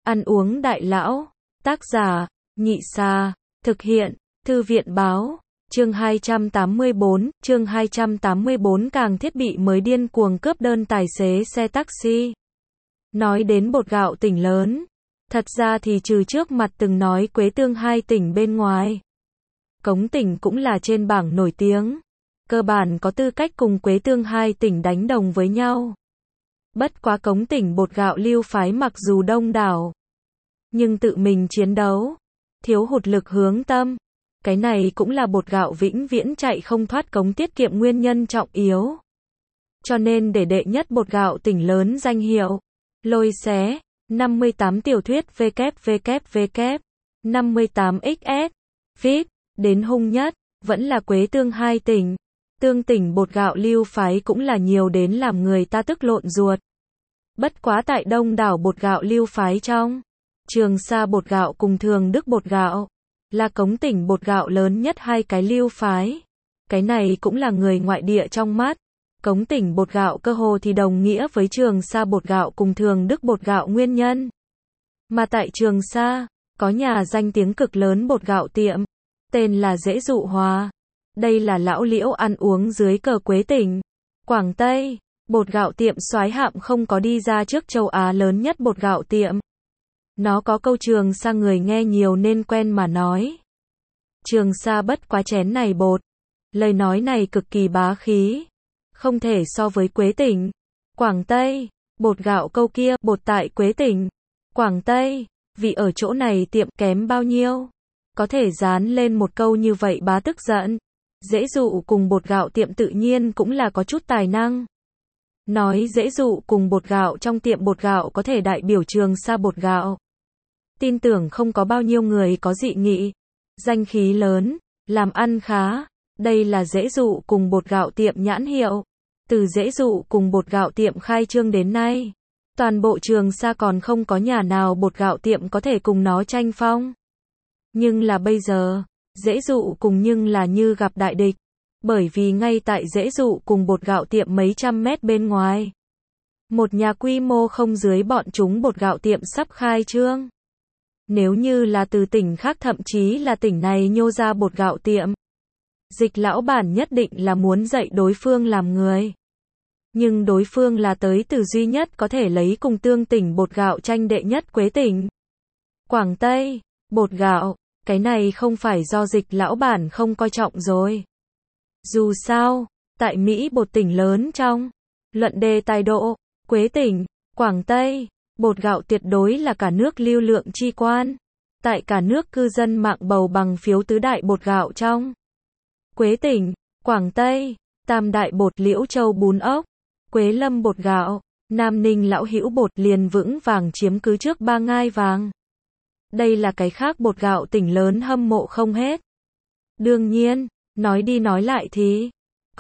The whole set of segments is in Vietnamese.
Ăn uống đại lão. Tác giả, Nhị Sa. Thực hiện, Thư viện báo. Chương 284, chương 284 càng thiết bị mới điên cuồng cướp đơn tài xế xe taxi. Nói đến bột gạo tỉnh lớn. Thật ra thì trừ trước mặt từng nói Quế Tương hai tỉnh bên ngoài. Cống tỉnh cũng là trên bảng nổi tiếng. Cơ bản có tư cách cùng Quế Tương hai tỉnh đánh đồng với nhau. Bất quá Cống tỉnh bột gạo lưu phái mặc dù đông đảo, nhưng tự mình chiến đấu, thiếu hụt lực hướng tâm. Cái này cũng là bột gạo vĩnh viễn chạy không thoát cống tiết kiệm nguyên nhân trọng yếu. Cho nên để đệ nhất bột gạo tỉnh lớn danh hiệu, lôi xé, 58 tiểu thuyết www, 58XS, viết, đến hung nhất, vẫn là Quế Tương hai tỉnh. Tương tỉnh bột gạo lưu phái cũng là nhiều đến làm người ta tức lộn ruột. Bất quá tại đông đảo bột gạo lưu phái trong, Trường Sa bột gạo cùng Thường Đức bột gạo, là Cống tỉnh bột gạo lớn nhất hai cái lưu phái. Cái này cũng là người ngoại địa trong mắt. Cống tỉnh bột gạo cơ hồ thì đồng nghĩa với Trường Sa bột gạo cùng Thường Đức bột gạo nguyên nhân. Mà tại Trường Sa, có nhà danh tiếng cực lớn bột gạo tiệm, tên là Dễ Dụ Hòa. Đây là lão liễu ăn uống dưới cờ Quế tỉnh, Quảng Tây. Bột gạo tiệm soái hạm không có đi ra trước châu Á lớn nhất bột gạo tiệm. Nó có câu Trường Sa người nghe nhiều nên quen mà nói. Trường Sa bất quá chén này bột. Lời nói này cực kỳ bá khí. Không thể so với Quế tỉnh, Quảng Tây. Bột gạo câu kia, bột tại Quế tỉnh, Quảng Tây. Vì ở chỗ này tiệm kém bao nhiêu. Có thể dán lên một câu như vậy bá tức giận. Dễ Dụ cùng bột gạo tiệm tự nhiên cũng là có chút tài năng. Nói Dễ Dụ cùng bột gạo trong tiệm bột gạo có thể đại biểu Trường Sa bột gạo. Tin tưởng không có bao nhiêu người có dị nghị. Danh khí lớn, làm ăn khá. Đây là Dễ Dụ cùng bột gạo tiệm nhãn hiệu. Từ Dễ Dụ cùng bột gạo tiệm khai trương đến nay, toàn bộ Trường Sa còn không có nhà nào bột gạo tiệm có thể cùng nó tranh phong. Nhưng là bây giờ, Dễ Dụ cùng nhưng là như gặp đại địch. Bởi vì ngay tại Dễ Dụ cùng bột gạo tiệm mấy trăm mét bên ngoài, một nhà quy mô không dưới bọn chúng bột gạo tiệm sắp khai trương. Nếu như là từ tỉnh khác thậm chí là tỉnh này nhô ra bột gạo tiệm, Dịch lão bản nhất định là muốn dạy đối phương làm người. Nhưng đối phương là tới từ duy nhất có thể lấy cùng tương tỉnh bột gạo tranh đệ nhất Quế tỉnh, Quảng Tây, bột gạo. Cái này không phải do Dịch lão bản không coi trọng rồi. Dù sao, tại Mỹ bột tỉnh lớn trong luận đề tài độ, Quế tỉnh, Quảng Tây, bột gạo tuyệt đối là cả nước lưu lượng chi quan. Tại cả nước cư dân mạng bầu bằng phiếu tứ đại bột gạo trong Quế tỉnh, Quảng Tây, tam đại bột Liễu Châu bún ốc, Quế Lâm bột gạo, Nam Ninh lão hữu bột liền vững vàng chiếm cứ trước 3 ngai vàng. Đây là cái khác bột gạo tỉnh lớn hâm mộ không hết. Đương nhiên, nói đi nói lại thì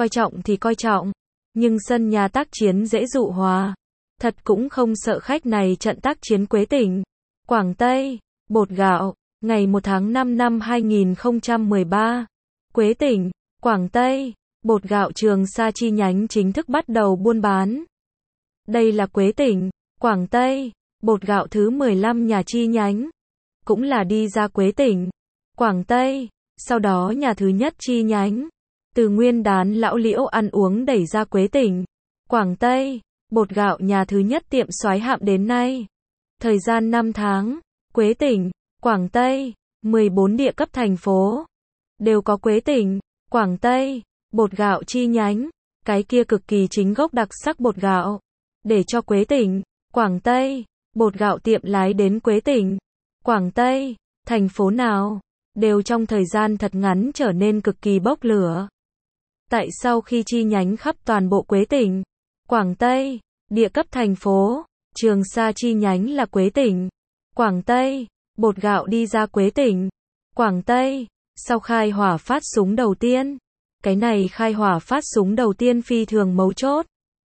coi trọng, nhưng sân nhà tác chiến Dễ Dụ Hòa, thật cũng không sợ khách này trận tác chiến Quế tỉnh, Quảng Tây, bột gạo. Ngày 1 tháng 5 năm 2013, Quế tỉnh, Quảng Tây, bột gạo Trường Sa chi nhánh chính thức bắt đầu buôn bán. Đây là Quế tỉnh, Quảng Tây, bột gạo thứ 15 nhà chi nhánh, cũng là đi ra Quế tỉnh, Quảng Tây. Sau đó nhà thứ nhất chi nhánh, từ nguyên đán lão liễu ăn uống đẩy ra Quế tỉnh, Quảng Tây, bột gạo nhà thứ nhất tiệm soái hạm đến nay. Thời gian 5 tháng, Quế tỉnh, Quảng Tây, 14 địa cấp thành phố, đều có Quế tỉnh, Quảng Tây, bột gạo chi nhánh. Cái kia cực kỳ chính gốc đặc sắc bột gạo, để cho Quế tỉnh, Quảng Tây, bột gạo tiệm lái đến Quế tỉnh, Quảng Tây, thành phố nào, đều trong thời gian thật ngắn trở nên cực kỳ bốc lửa. Tại sau khi chi nhánh khắp toàn bộ Quế tỉnh, Quảng Tây, địa cấp thành phố, Trường Sa chi nhánh là Quế tỉnh, Quảng Tây, bột gạo đi ra Quế tỉnh, Quảng Tây, sau khai hỏa phát súng đầu tiên. Cái này khai hỏa phát súng đầu tiên phi thường mấu chốt.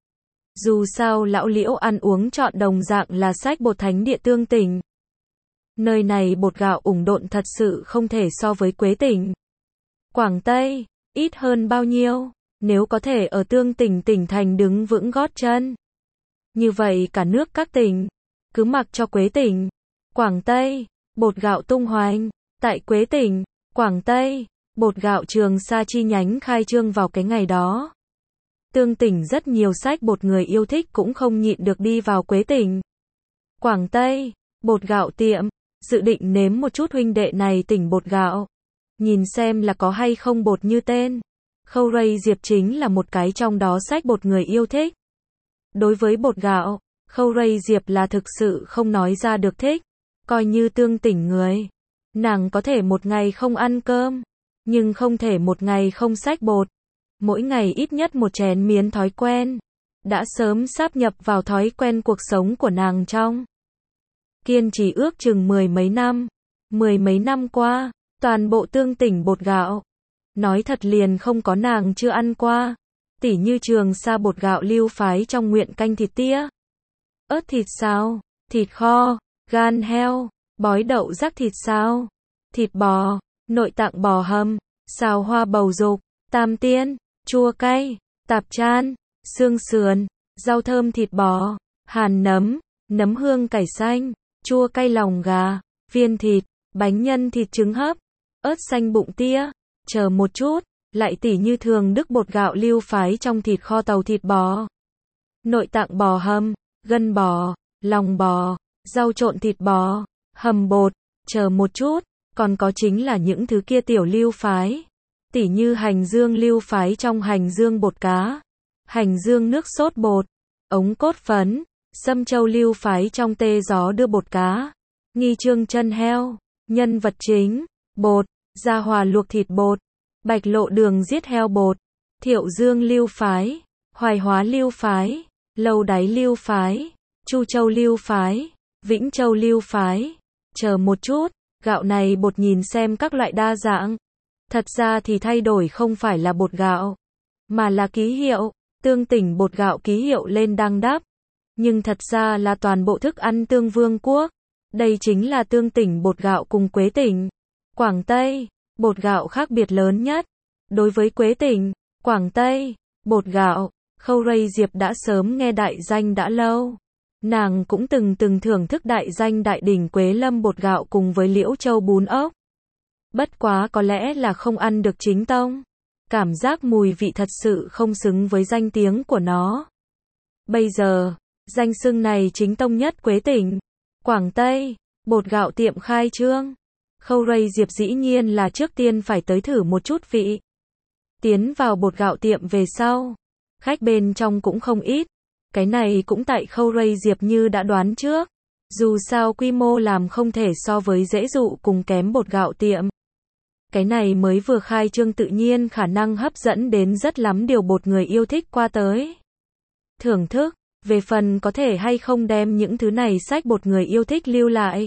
Dù sao lão liễu ăn uống chọn đồng dạng là sách bột thánh địa tương tỉnh. Nơi này bột gạo ủng độn thật sự không thể so với Quế tỉnh, Quảng Tây, ít hơn bao nhiêu. Nếu có thể ở tương tỉnh tỉnh thành đứng vững gót chân, như vậy cả nước các tỉnh, cứ mặc cho Quế tỉnh, Quảng Tây, bột gạo tung hoành. Tại Quế Tỉnh, Quảng Tây, bột gạo Trường Sa chi nhánh khai trương vào cái ngày đó. Tương Tỉnh rất nhiều sách bột người yêu thích cũng không nhịn được đi vào Quế Tỉnh. Quảng Tây, bột gạo tiệm, dự định nếm một chút huynh đệ này tỉnh bột gạo. Nhìn xem là có hay không bột như tên. Khâu Ray Diệp chính là một cái trong đó sách bột người yêu thích. Đối với bột gạo, Khâu Ray Diệp là thực sự không nói ra được thích. Coi như Tương Tỉnh người. Nàng có thể một ngày không ăn cơm, nhưng không thể một ngày không xách bột. Mỗi ngày ít nhất một chén miến thói quen. Đã sớm sáp nhập vào thói quen cuộc sống của nàng trong. Kiên trì ước chừng mười mấy năm qua, toàn bộ Tương Tỉnh bột gạo. Nói thật liền không có nàng chưa ăn qua. Tỉ như Trường Sa bột gạo lưu phái trong nguyện canh thịt tía, ớt thịt xào, thịt kho, gan heo, bói đậu rắc thịt xào, thịt bò, nội tạng bò hầm, xào hoa bầu dục, tam tiên, chua cay, tạp chan, xương sườn, rau thơm thịt bò, hàn nấm, nấm hương cải xanh, chua cay lòng gà, viên thịt, bánh nhân thịt trứng hấp, ớt xanh bụng tía, chờ một chút, lại tỉ như thường đức bột gạo lưu phái trong thịt kho tàu thịt bò, nội tạng bò hầm, gân bò, lòng bò, rau trộn thịt bò, hầm bột, chờ một chút, còn có chính là những thứ kia tiểu lưu phái, tỉ như hành dương lưu phái trong hành dương bột cá, hành dương nước sốt bột, ống cốt phấn, sâm châu lưu phái trong tê gió đưa bột cá, nghi trương chân heo, nhân vật chính, bột, gia hòa luộc thịt bột, bạch lộ đường giết heo bột, thiệu dương lưu phái, hoài hóa lưu phái, lâu đáy lưu phái, chu châu lưu phái, vĩnh châu lưu phái, chờ một chút, gạo này bột nhìn xem các loại đa dạng. Thật ra thì thay đổi không phải là bột gạo, mà là ký hiệu, Tương Tỉnh bột gạo ký hiệu lên đăng đắp. Nhưng thật ra là toàn bộ thức ăn Tương Vương quốc. Đây chính là Tương Tỉnh bột gạo cùng Quế Tỉnh, Quảng Tây, bột gạo khác biệt lớn nhất. Đối với Quế Tỉnh, Quảng Tây, bột gạo, Khâu Ray Diệp đã sớm nghe đại danh đã lâu. Nàng cũng từng thưởng thức đại danh Đại Đỉnh Quế Lâm bột gạo cùng với Liễu Châu bún ốc. Bất quá có lẽ là không ăn được chính tông. Cảm giác mùi vị thật sự không xứng với danh tiếng của nó. Bây giờ, danh xưng này chính tông nhất Quế Tỉnh, Quảng Tây, bột gạo tiệm khai trương. Khâu Ray Diệp dĩ nhiên là trước tiên phải tới thử một chút vị. Tiến vào bột gạo tiệm về sau, khách bên trong cũng không ít. Cái này cũng tại Khâu Ray Diệp như đã đoán trước. Dù sao quy mô làm không thể so với dễ dụ cùng kém bột gạo tiệm. Cái này mới vừa khai trương tự nhiên khả năng hấp dẫn đến rất lắm điều bột người yêu thích qua tới. Thưởng thức, về phần có thể hay không đem những thứ này sách bột người yêu thích lưu lại.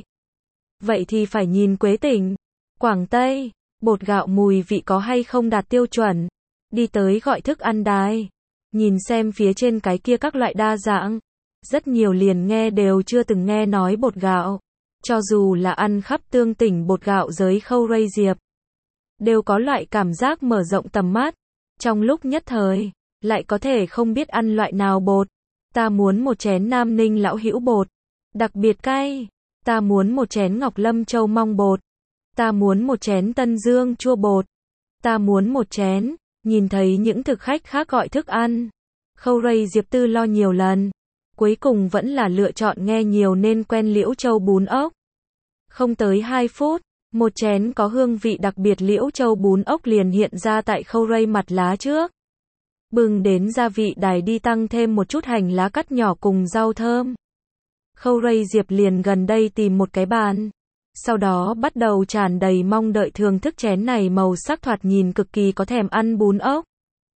Vậy thì phải nhìn Quế Tỉnh, Quảng Tây, bột gạo mùi vị có hay không đạt tiêu chuẩn. Đi tới gọi thức ăn đài. Nhìn xem phía trên cái kia các loại đa dạng. Rất nhiều liền nghe đều chưa từng nghe nói bột gạo. Cho dù là ăn khắp Tương Tỉnh bột gạo giới Khâu Ray Diệp. Đều có loại cảm giác mở rộng tầm mắt. Trong lúc nhất thời, lại có thể không biết ăn loại nào bột. Ta muốn một chén Nam Ninh Lão Hữu bột. Đặc biệt cay. Ta muốn một chén Ngọc Lâm Châu Mong bột. Ta muốn một chén Tân Dương chua bột. Ta muốn một chén. Nhìn thấy những thực khách khác gọi thức ăn. Khâu Ray Diệp tư lo nhiều lần. Cuối cùng vẫn là lựa chọn nghe nhiều nên quen Liễu Châu bún ốc. Không tới 2 phút, một chén có hương vị đặc biệt Liễu Châu bún ốc liền hiện ra tại Khâu Ray mặt lá trước. Bừng đến gia vị đài đi tăng thêm một chút hành lá cắt nhỏ cùng rau thơm. Khâu Ray Diệp liền gần đây tìm một cái bàn. Sau đó bắt đầu tràn đầy mong đợi thưởng thức chén này màu sắc thoạt nhìn cực kỳ có thèm ăn bún ốc.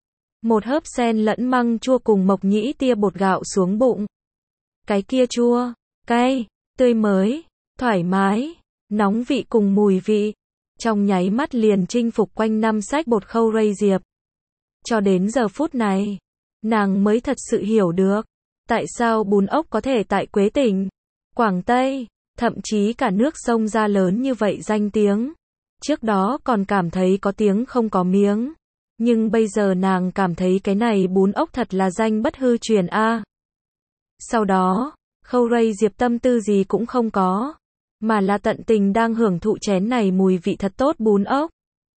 Một hớp sen lẫn măng chua cùng mộc nhĩ tia bột gạo xuống bụng. Cái kia chua, cay, tươi mới, thoải mái, nóng vị cùng mùi vị. Trong nháy mắt liền chinh phục quanh năm sách bột Khâu Ray Diệp. Cho đến giờ phút này, nàng mới thật sự hiểu được. Tại sao bún ốc có thể tại Quế Tỉnh, Quảng Tây, thậm chí cả nước sông ra lớn như vậy danh tiếng. Trước đó còn cảm thấy có tiếng không có miếng. Nhưng bây giờ nàng cảm thấy cái này bún ốc thật là danh bất hư truyền a. Sau đó, Khâu Ray Diệp tâm tư gì cũng không có. mà là tận tình đang hưởng thụ chén này mùi vị thật tốt bún ốc.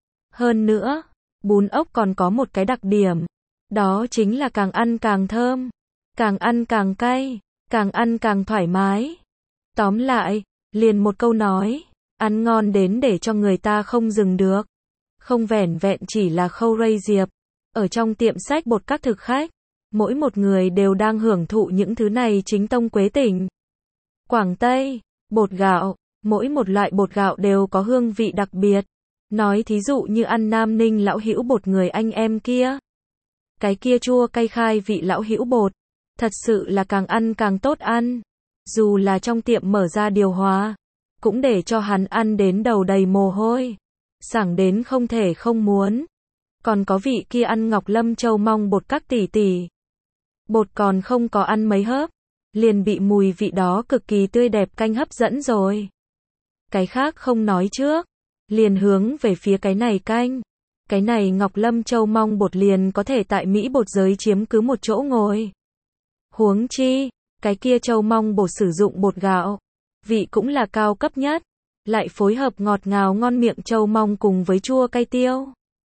Hơn nữa, bún ốc còn có một cái đặc điểm, đó chính là càng ăn càng thơm, càng ăn càng cay, càng ăn càng thoải mái. Tóm lại, liền một câu nói, ăn ngon đến để cho người ta không dừng được. Không vẻn vẹn chỉ là Khâu Rây Diệp, ở trong tiệm sách bột các thực khách, mỗi một người đều đang hưởng thụ những thứ này chính tông Quế Tỉnh. Quảng Tây, bột gạo, mỗi một loại bột gạo đều có hương vị đặc biệt. Nói thí dụ như ăn Nam Ninh lão hữu bột người anh em kia. Cái kia chua cay khai vị lão hữu bột, thật sự là càng ăn càng tốt ăn. Dù là trong tiệm mở ra điều hòa, cũng để cho hắn ăn đến đầu đầy mồ hôi, sảng đến không thể không muốn. Còn có vị kia ăn Ngọc Lâm Châu Mong bột các tỷ tỷ. Bột còn không có ăn mấy hớp, liền bị mùi vị đó cực kỳ tươi đẹp canh hấp dẫn rồi. Cái khác không nói trước, liền hướng về phía cái này canh. Cái này Ngọc Lâm Châu Mong bột liền có thể tại Mỹ bột giới chiếm cứ một chỗ ngồi. Huống chi, cái kia Châu Mong bột sử dụng bột gạo, vị cũng là cao cấp nhất, lại phối hợp ngọt ngào ngon miệng Châu Mong cùng với chua cay tiêu.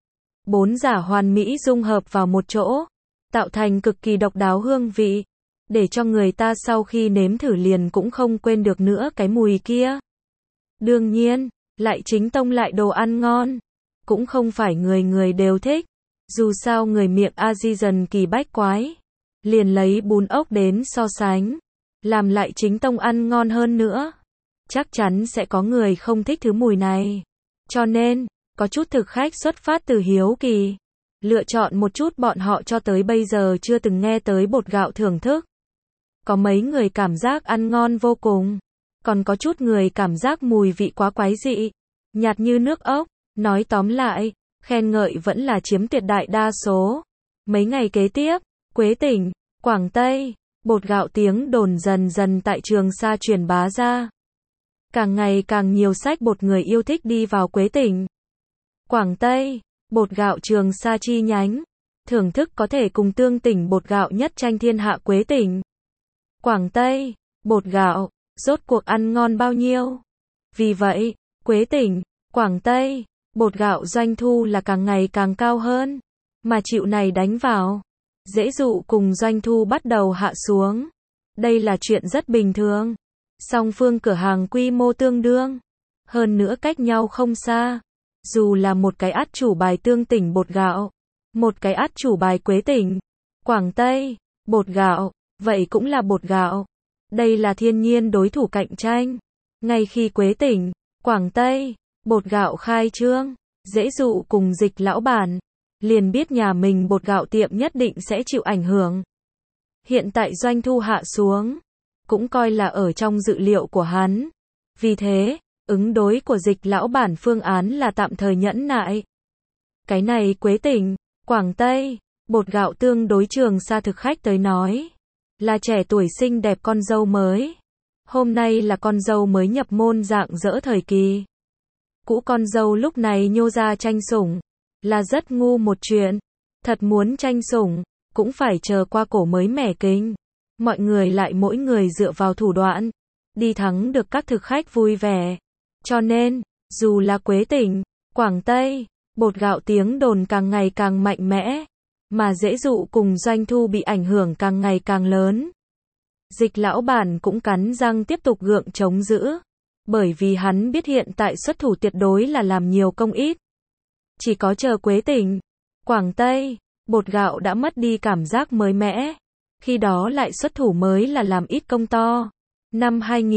Bốn giả hoàn mỹ dung hợp vào một chỗ, tạo thành cực kỳ độc đáo hương vị, để cho người ta sau khi nếm thử liền cũng không quên được nữa cái mùi kia. Đương nhiên, lại chính tông lại đồ ăn ngon, cũng không phải người người đều thích. Dù sao người miệng Asian kỳ bách quái, liền lấy bún ốc đến so sánh, làm lại chính tông ăn ngon hơn nữa. Chắc chắn sẽ có người không thích thứ mùi này. Cho nên, có chút thực khách xuất phát từ hiếu kỳ, lựa chọn một chút bọn họ cho tới bây giờ chưa từng nghe tới bột gạo thưởng thức. Có mấy người cảm giác ăn ngon vô cùng, còn có chút người cảm giác mùi vị quá quái dị, nhạt như nước ốc. Nói tóm lại, khen ngợi vẫn là chiếm tuyệt đại đa số. Mấy ngày kế tiếp, Quế Tỉnh, Quảng Tây, bột gạo tiếng đồn dần dần tại Trường Sa truyền bá ra. Càng ngày càng nhiều sách bột người yêu thích đi vào Quế Tỉnh, Quảng Tây, bột gạo Trường Sa chi nhánh, thưởng thức có thể cùng tương tỉnh bột gạo nhất tranh thiên hạ Quế Tỉnh, Quảng Tây, bột gạo, rốt cuộc ăn ngon bao nhiêu. Vì vậy, Quế Tỉnh, Quảng Tây, bột gạo doanh thu là càng ngày càng cao hơn, mà chịu này đánh vào, dễ dụ cùng doanh thu bắt đầu hạ xuống. Đây là chuyện rất bình thường. Song phương cửa hàng quy mô tương đương, hơn nữa cách nhau không xa. Dù là một cái át chủ bài tương tỉnh bột gạo, một cái át chủ bài Quế Tỉnh, Quảng Tây, bột gạo, vậy cũng là bột gạo. Đây là thiên nhiên đối thủ cạnh tranh. Ngay khi Quế Tỉnh, Quảng Tây, bột gạo khai trương, dễ dụ cùng Dịch lão bản, liền biết nhà mình bột gạo tiệm nhất định sẽ chịu ảnh hưởng. Hiện tại doanh thu hạ xuống, cũng coi là ở trong dự liệu của hắn. Vì thế, ứng đối của Dịch lão bản phương án là tạm thời nhẫn nại. Cái này Quế Tỉnh, Quảng Tây, bột gạo tương đối Trường Sa thực khách tới nói, là trẻ tuổi xinh đẹp con dâu mới. Hôm nay là con dâu mới nhập môn rạng rỡ thời kỳ. Cũ con dâu lúc này nhô ra tranh sủng, là rất ngu một chuyện. Thật muốn tranh sủng, cũng phải chờ qua cổ mới mẻ kinh. Mọi người lại mỗi người dựa vào thủ đoạn, đi thắng được các thực khách vui vẻ. Cho nên, dù là Quế Tỉnh, Quảng Tây, bột gạo tiếng đồn càng ngày càng mạnh mẽ, mà dễ dụ cùng doanh thu bị ảnh hưởng càng ngày càng lớn. Dịch lão bản cũng cắn răng tiếp tục gượng chống giữ, bởi vì hắn biết hiện tại xuất thủ tuyệt đối là làm nhiều công ít. Chỉ có chờ Quế Tỉnh, Quảng Tây, bột gạo đã mất đi cảm giác mới mẻ, khi đó lại xuất thủ mới là làm ít công to. Năm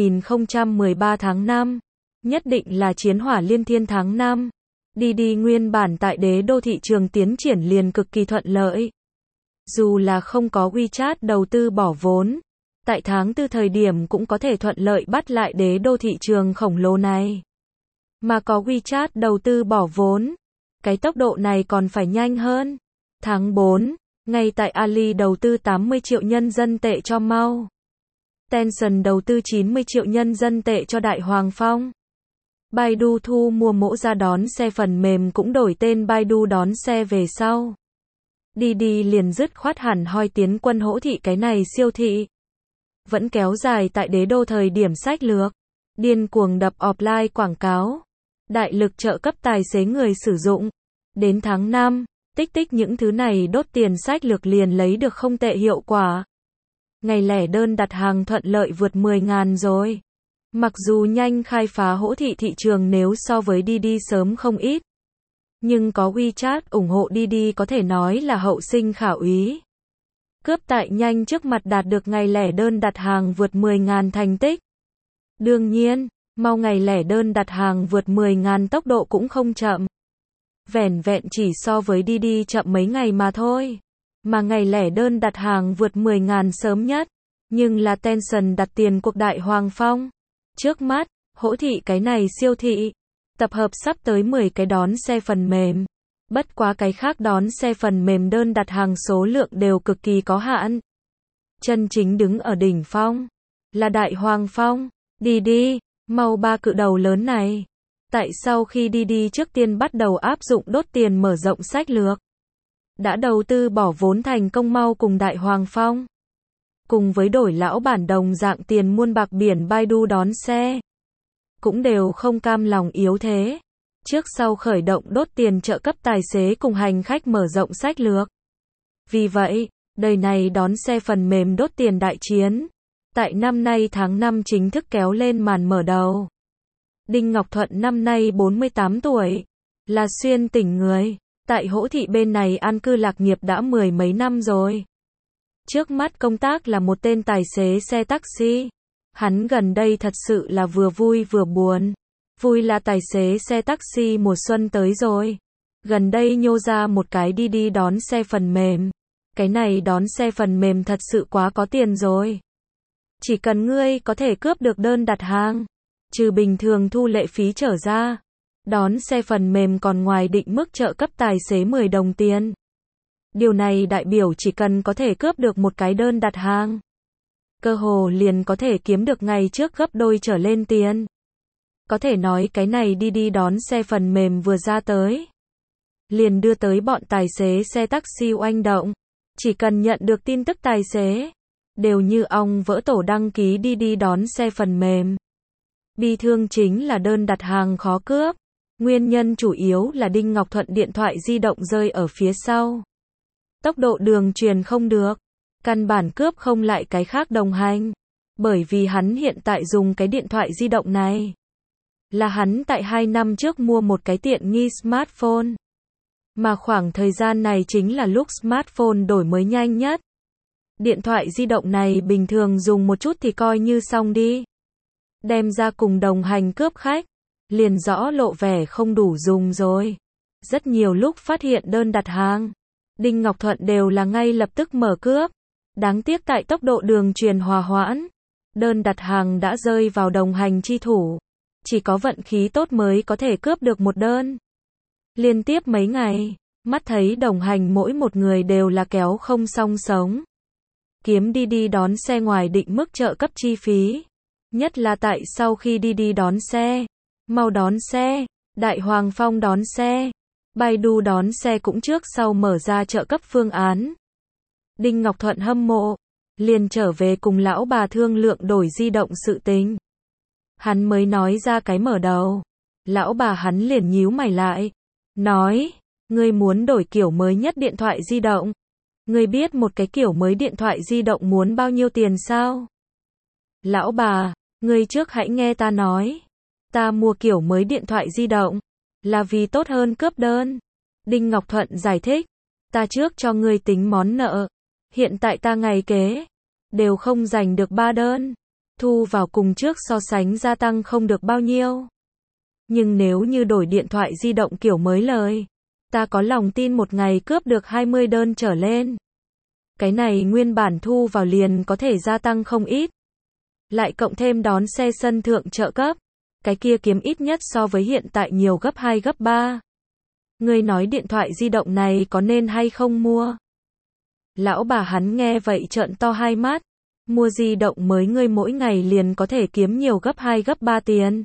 2013 tháng 5, nhất định là chiến hỏa liên thiên tháng 5. Đi nguyên bản tại đế đô thị trường tiến triển liền cực kỳ thuận lợi. Dù là không có WeChat đầu tư bỏ vốn, tại tháng 4 thời điểm cũng có thể thuận lợi bắt lại đế đô thị trường khổng lồ này. Mà có WeChat đầu tư bỏ vốn, cái tốc độ này còn phải nhanh hơn. Tháng 4, ngay tại Ali đầu tư 80 triệu nhân dân tệ cho Mau. Tencent đầu tư 90 triệu nhân dân tệ cho Đại Hoàng Phong. Baidu thu mua mẫu ra đón xe phần mềm cũng đổi tên Baidu đón xe về sau. Đi liền dứt khoát hẳn hoi tiến quân hỗ thị cái này siêu thị. Vẫn kéo dài tại đế đô thời điểm sách lược. điên cuồng đập offline quảng cáo, đại lực trợ cấp tài xế người sử dụng. Đến tháng 5, tích tích những thứ này đốt tiền sách lược liền lấy được không tệ hiệu quả. Ngày lẻ đơn đặt hàng thuận lợi vượt 10.000 rồi. Mặc dù nhanh khai phá hỗ thị thị trường nếu so với Didi sớm không ít, nhưng có WeChat ủng hộ Didi có thể nói là hậu sinh khả úy. Cướp tại nhanh trước mặt đạt được ngày lẻ đơn đặt hàng vượt 10.000 thành tích. Đương nhiên, mau ngày lẻ đơn đặt hàng vượt 10.000 tốc độ cũng không chậm. Vẻn vẹn chỉ so với Didi chậm mấy ngày mà thôi. Mà ngày lẻ đơn đặt hàng vượt 10.000 sớm nhất, nhưng là Tencent đặt tiền cuộc Đại Hoàng Phong. Trước mắt, hỗ thị cái này siêu thị, tập hợp sắp tới 10 cái đón xe phần mềm. Bất quá cái khác đón xe phần mềm đơn đặt hàng số lượng đều cực kỳ có hạn. Chân chính đứng ở đỉnh phong là Đại Hoàng Phong, Didi, mau ba cự đầu lớn này. Tại sau khi Didi trước tiên bắt đầu áp dụng đốt tiền mở rộng sách lược, đã đầu tư bỏ vốn thành công mau cùng Đại Hoàng Phong. Cùng với đổi lão bản đồng dạng tiền muôn bạc biển Baidu đón xe, cũng đều không cam lòng yếu thế. Trước sau khởi động đốt tiền trợ cấp tài xế cùng hành khách mở rộng sách lược. Vì vậy, đời này đón xe phần mềm đốt tiền đại chiến, tại năm nay tháng 5 chính thức kéo lên màn mở đầu. Đinh Ngọc Thuận năm nay 48 tuổi, là xuyên tỉnh người, tại hỗ thị bên này an cư lạc nghiệp đã mười mấy năm rồi. Trước mắt công tác là một tên tài xế xe taxi. Hắn gần đây thật sự là vừa vui vừa buồn. Vui là tài xế xe taxi mùa xuân tới rồi. Gần đây nhô ra một cái Didi đón xe phần mềm. Cái này đón xe phần mềm thật sự quá có tiền rồi. Chỉ cần ngươi có thể cướp được đơn đặt hàng, trừ bình thường thu lệ phí trở ra, đón xe phần mềm còn ngoài định mức trợ cấp tài xế 10 đồng tiền. Điều này đại biểu chỉ cần có thể cướp được một cái đơn đặt hàng, cơ hồ liền có thể kiếm được ngày trước gấp đôi trở lên tiền. Có thể nói cái này Didi đón xe phần mềm vừa ra tới, liền đưa tới bọn tài xế xe taxi oanh động. Chỉ cần nhận được tin tức tài xế, đều như ong vỡ tổ đăng ký Didi đón xe phần mềm. Bi thương chính là đơn đặt hàng khó cướp. Nguyên nhân chủ yếu là Đinh Ngọc Thuận điện thoại di động rơi ở phía sau. Tốc độ đường truyền không được, căn bản cướp không lại cái khác đồng hành. Bởi vì hắn hiện tại dùng cái điện thoại di động này, là hắn tại 2 năm trước mua một cái tiện nghi smartphone. Mà khoảng thời gian này chính là lúc smartphone đổi mới nhanh nhất. Điện thoại di động này bình thường dùng một chút thì coi như xong đi. Đem ra cùng đồng hành cướp khách, liền rõ lộ vẻ không đủ dùng rồi. Rất nhiều lúc phát hiện đơn đặt hàng, Đinh Ngọc Thuận đều là ngay lập tức mở cướp. Đáng tiếc tại tốc độ đường truyền hòa hoãn, đơn đặt hàng đã rơi vào đồng hành chi thủ. Chỉ có vận khí tốt mới có thể cướp được một đơn. Liên tiếp mấy ngày, mắt thấy đồng hành mỗi một người đều là kéo không xong sống. Kiếm Didi đón xe ngoài định mức trợ cấp chi phí. Nhất là tại sau khi Didi đón xe, mau đón xe, Đại Hoàng Phong đón xe, Baidu đón xe cũng trước sau mở ra trợ cấp phương án. Đinh Ngọc Thuận hâm mộ, liền trở về cùng lão bà thương lượng đổi di động sự tình. Hắn mới nói ra cái mở đầu, lão bà hắn liền nhíu mày lại, nói, ngươi muốn đổi kiểu mới nhất điện thoại di động. Ngươi biết một cái kiểu mới điện thoại di động muốn bao nhiêu tiền sao? Lão bà, ngươi trước hãy nghe ta nói. Ta mua kiểu mới điện thoại di động, là vì tốt hơn cướp đơn. Đinh Ngọc Thuận giải thích, ta trước cho ngươi tính món nợ. Hiện tại ta ngày kế, đều không giành được 3 đơn. Thu vào cùng trước so sánh gia tăng không được bao nhiêu. Nhưng nếu như đổi điện thoại di động kiểu mới lời, ta có lòng tin một ngày cướp được 20 đơn trở lên. Cái này nguyên bản thu vào liền có thể gia tăng không ít. Lại cộng thêm đón xe sân thượng trợ cấp, cái kia kiếm ít nhất so với hiện tại nhiều gấp 2 gấp 3. Ngươi nói điện thoại di động này có nên hay không mua? Lão bà hắn nghe vậy trợn to hai mắt. Mua di động mới ngươi mỗi ngày liền có thể kiếm nhiều gấp 2 gấp 3 tiền.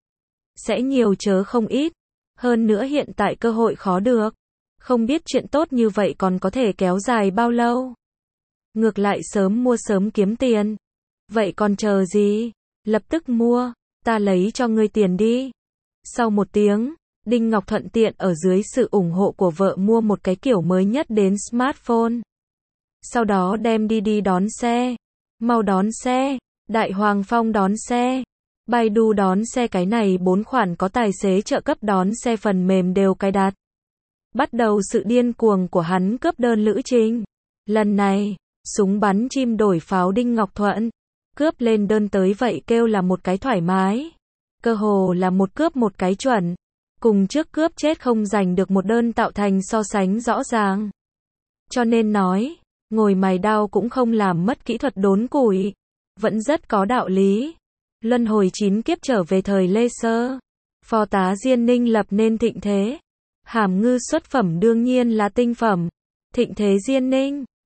Sẽ nhiều chớ không ít. Hơn nữa hiện tại cơ hội khó được. Không biết chuyện tốt như vậy còn có thể kéo dài bao lâu. Ngược lại sớm mua sớm kiếm tiền. Vậy còn chờ gì? Lập tức mua. Ta lấy cho ngươi tiền đi. Sau một tiếng, Đinh Ngọc thuận tiện ở dưới sự ủng hộ của vợ mua một cái kiểu mới nhất đến smartphone. Sau đó đem đi đón xe. Mau đón xe. Đại Hoàng Phong đón xe. Baidu đón xe, cái này 4 khoản có tài xế trợ cấp đón xe phần mềm đều cài đặt. Bắt đầu sự điên cuồng của hắn cướp đơn lữ trình. Lần này, súng bắn chim đổi pháo Đinh Ngọc Thuận. Cướp lên đơn tới vậy kêu là một cái thoải mái. Cơ hồ là một cướp một cái chuẩn. Cùng trước cướp chết không giành được một đơn tạo thành so sánh rõ ràng. Cho nên nói, ngồi mài đao cũng không làm mất kỹ thuật đốn củi. Vẫn rất có đạo lý. Luân hồi 9 kiếp trở về thời Lê Sơ. Phó tá Diên Ninh lập nên thịnh thế. Hàm Ngư xuất phẩm đương nhiên là tinh phẩm. Thịnh thế Diên Ninh.